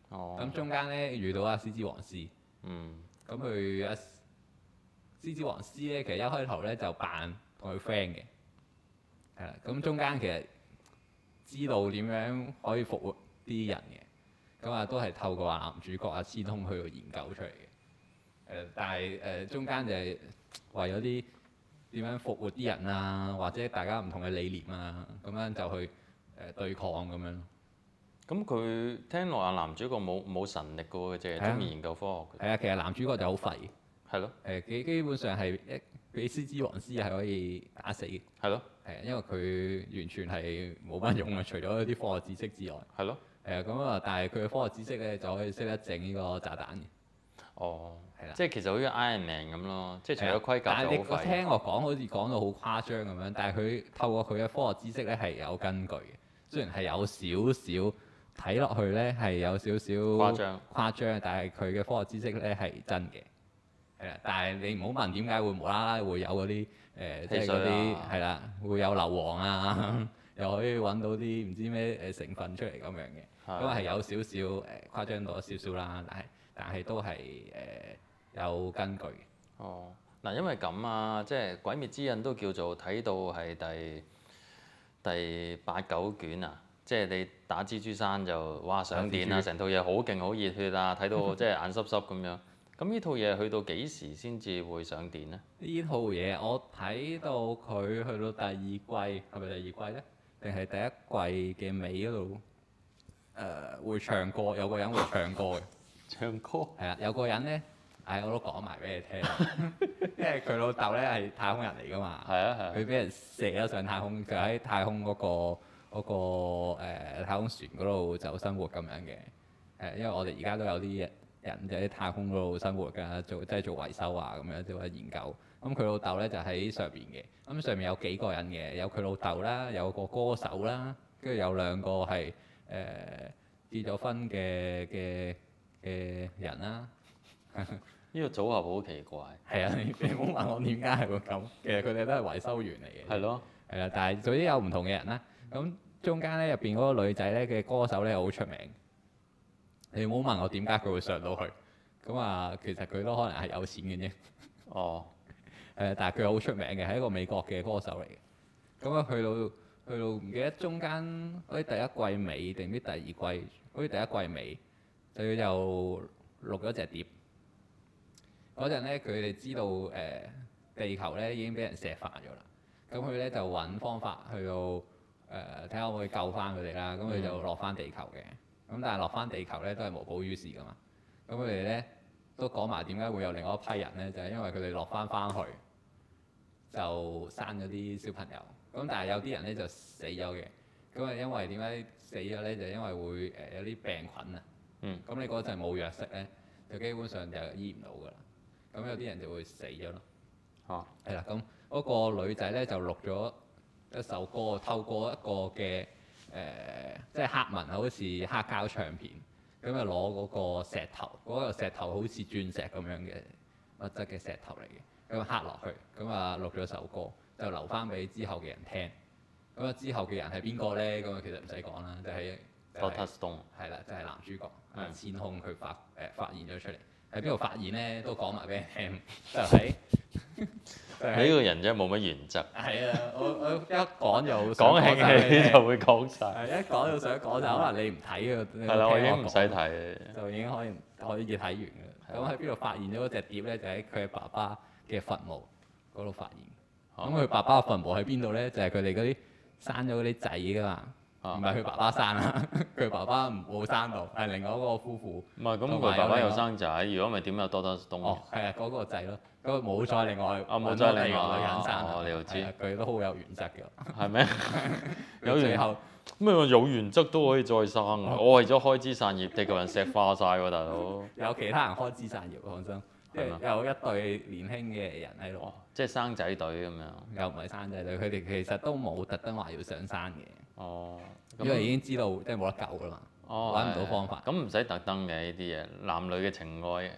咁中間咧遇到阿獅子王師。咁佢阿獅子王師咧，其實一開頭咧就扮同佢 friend 嘅，係啦。咁中間其實知道點樣可以復活啲人嘅，咁啊都係透過男主角阿千空去到研究出嚟嘅。但係中間就係為咗啲點樣復活啲人啊，或者大家唔同嘅理念啊，咁樣就去對抗咁樣。 咁佢聽落啊，男主角冇神力嘅喎，佢淨係中意研究科學嘅。 係啊，其實男主角就好廢。 係咯。 基本上係俾獅子王師係可以打死嘅。 係咯。 因為佢完全係冇乜用嘅，除咗啲科學知識之外。 係咯。 咁啊，但係佢嘅科學知識咧就可以識得整呢個炸彈嘅。係啦。 即係其實好似 Iron Man 咁咯，即係除咗盔甲就好廢。 但係你聽我講好似講到好誇張咁樣，但係佢透過佢嘅科學知識咧係有根據嘅，雖然係有少少睇落去咧係有少少誇張，但係佢嘅科學知識咧係真嘅。係啦，但係你唔好問點解會無啦啦會有嗰啲即係嗰啲係啦，會有硫磺啊，又可以揾到啲唔知咩成分出嚟咁樣嘅，咁係有少少誇張到少少啦，但係都係有根據嘅。 嗱，因為咁啊，即係《鬼滅之刃》都叫做睇到係第8、9卷啊，即係你打蜘蛛山就哇上電啊，成套嘢好勁好熱血啊，睇到即係眼濕濕咁樣。咁呢套嘢去到幾時先至會上電呢？ 呢套嘢我睇到佢去到第2季，係咪第2季呢？定係第1季嘅尾嗰度會唱歌，有個人會唱歌嘅。 唱歌？ 係啊，有個人呢，我都講埋俾你聽，因為佢老豆呢係太空人嚟㗎嘛。佢俾人射咗上太空，佢喺太空嗰個太空船嗰度就生活咁樣嘅。因為我哋而家都有啲人就喺太空嗰度生活㗎，做維修啊咁樣，做研究。咁佢老豆咧就喺上邊嘅，咁上面有幾個人嘅，有佢老豆啦，有個歌手啦，跟住有2個係結咗婚嘅人啦。 呢個組合好奇怪。 係啊，你唔好問我點解係會咁，其實佢哋都係維修員嚟嘅。 係咯。 係啦，但係總之有唔同嘅人啦。咁中間咧入邊嗰個女仔咧嘅歌手咧好出名。你唔好問我點解佢會上到去，咁啊其實佢都可能係有錢嘅啫。但係佢好出名嘅，係一個美國嘅歌手嚟嘅。咁啊去到唔記得中間好似第1季尾定唔知第2季，好似第1季尾，佢就錄咗隻碟。嗰陣咧佢哋知道地球咧已經俾人石化咗啦，咁佢咧就揾方法去到睇下可唔可以救翻佢哋啦。咁佢就落翻地球嘅。咁但係落翻地球咧都係無補於事噶嘛。咁佢哋咧都講埋點解會有另外一批人咧，就係因為佢哋落翻去就生咗啲小朋友。咁但係有啲人咧就死咗嘅。咁啊因為點解死咗咧？就因為會有啲病菌啊。咁你嗰陣冇藥食咧，就基本上就醫唔到噶啦。咁有啲人就會死咗咯。係啦，咁嗰個女仔咧就錄咗一首歌，透過一個嘅即係黑紋，好似黑膠唱片，咁啊攞嗰個石頭，嗰個石頭好似鑽石咁樣嘅物質嘅石頭嚟嘅，咁啊刻落去，咁啊錄咗首歌，就留翻俾之後嘅人聽。咁啊之後嘅人係邊個咧？咁啊其實唔使講啦，就係 Doctor Stone。 係啦，就係男主角千空佢發現咗出嚟。喺邊度發現咧？都講埋俾你聽，就喺你呢個人真係冇乜原則。 係啊，我一講就講興起就會講晒。 一講就想講就可能你唔睇嘅。 係啦，我已經唔使睇， 就已經可以睇完嘅。咁喺邊度發現咗嗰隻碟咧？就喺佢爸爸嘅墳墓嗰度發現。咁佢爸爸嘅墳墓喺邊度咧？就係佢哋嗰啲生咗嗰啲仔㗎嘛。唔係佢爸爸生啦，佢爸爸冇生到，係另外嗰個夫婦。 唔係，咁佢爸爸有生仔，如果唔係點有多得東？ 係啊，嗰個仔咯，嗰個冇再另外冇再另外女人生。 你又知？ 佢都好有原則嘅。 係咩？ 有最後咩有原則都可以再生啊！我為咗開枝散葉，地球人石化晒喎，大佬。 有其他人開枝散葉，講真，即係有一對年輕嘅人喺度。 即係生仔隊咁樣。 又唔係生仔隊，佢哋其實都冇特登話要上山嘅。因為已經知道即係冇得救㗎嘛，揾唔到方法。 咁唔使特登嘅呢啲嘢，男女嘅情愛。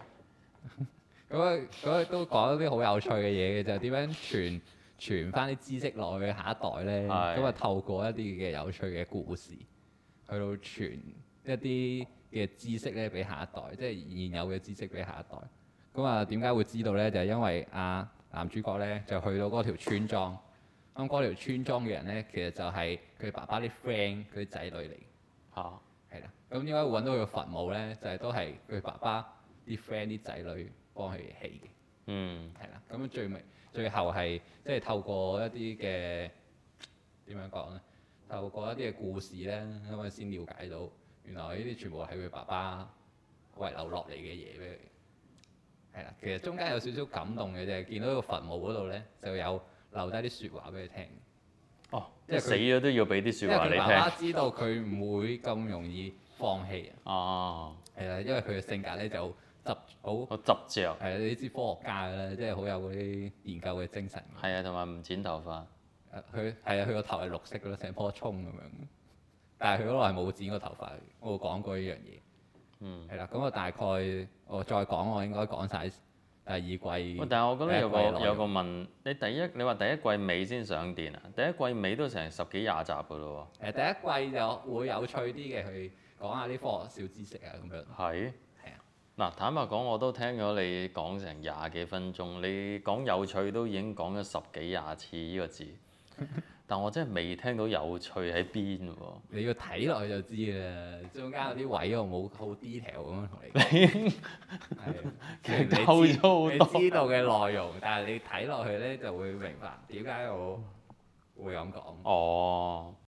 咁都講一啲好有趣嘅嘢嘅，就係點樣傳翻啲知識落去下一代咧。咁啊透過一啲嘅有趣嘅故事，去到傳一啲嘅知識咧俾下一代，即係現有嘅知識俾下一代。咁啊點解會知道咧？就係因為男主角咧就去到嗰條村莊，咁嗰條村莊嘅人咧其實就係佢爸爸啲 friend 佢啲仔女嚟。 嚇係啦，咁點解會揾到佢個墳墓咧？就係都係佢爸爸啲 friend 啲仔女幫佢起嘅。係啦，咁最後係即係透過一啲嘅點樣講咧？透過一啲嘅故事咧，咁啊先了解到原來呢啲全部係佢爸爸遺留落嚟嘅嘢俾佢。係啦，其實中間有少少感動嘅，就係見到個墳墓嗰度咧就有留低啲説話俾佢聽。 哦， 即係佢死咗都要俾啲説話你因為佢爸爸聽。 知道佢唔會咁容易放棄啊。 哦， 係啦，因為佢嘅性格咧就執好好執着。 係啊，你知科學家嘅啦，即係好有嗰啲研究嘅精神。 係啊，同埋唔剪頭髮。 佢係啊，佢個頭係綠色嘅咯，成棵葱咁樣。但係佢嗰度係冇剪過頭髮，我冇講過呢樣嘢。係啦，咁我大概我再講，我應該講晒第二季。 喂，但係我覺得有第一季內容個問，你話第一季尾先上電啊？第一季尾都成10幾20集㗎咯第一季就會有趣啲嘅，去講下啲科學小知識啊咁樣。 喎。係。 係啊。 嗱，坦白講，我都聽咗你講成20幾分鐘，你講有趣都已經講咗10幾20次呢個字，但我真係未聽到有趣喺邊喎。 你要睇落去就知啦，中間有啲位我冇好 detail 咁樣同你講。係， 其實透咗好多你知道嘅內容，但係你睇落去咧就會明白點解我會咁講。 哦。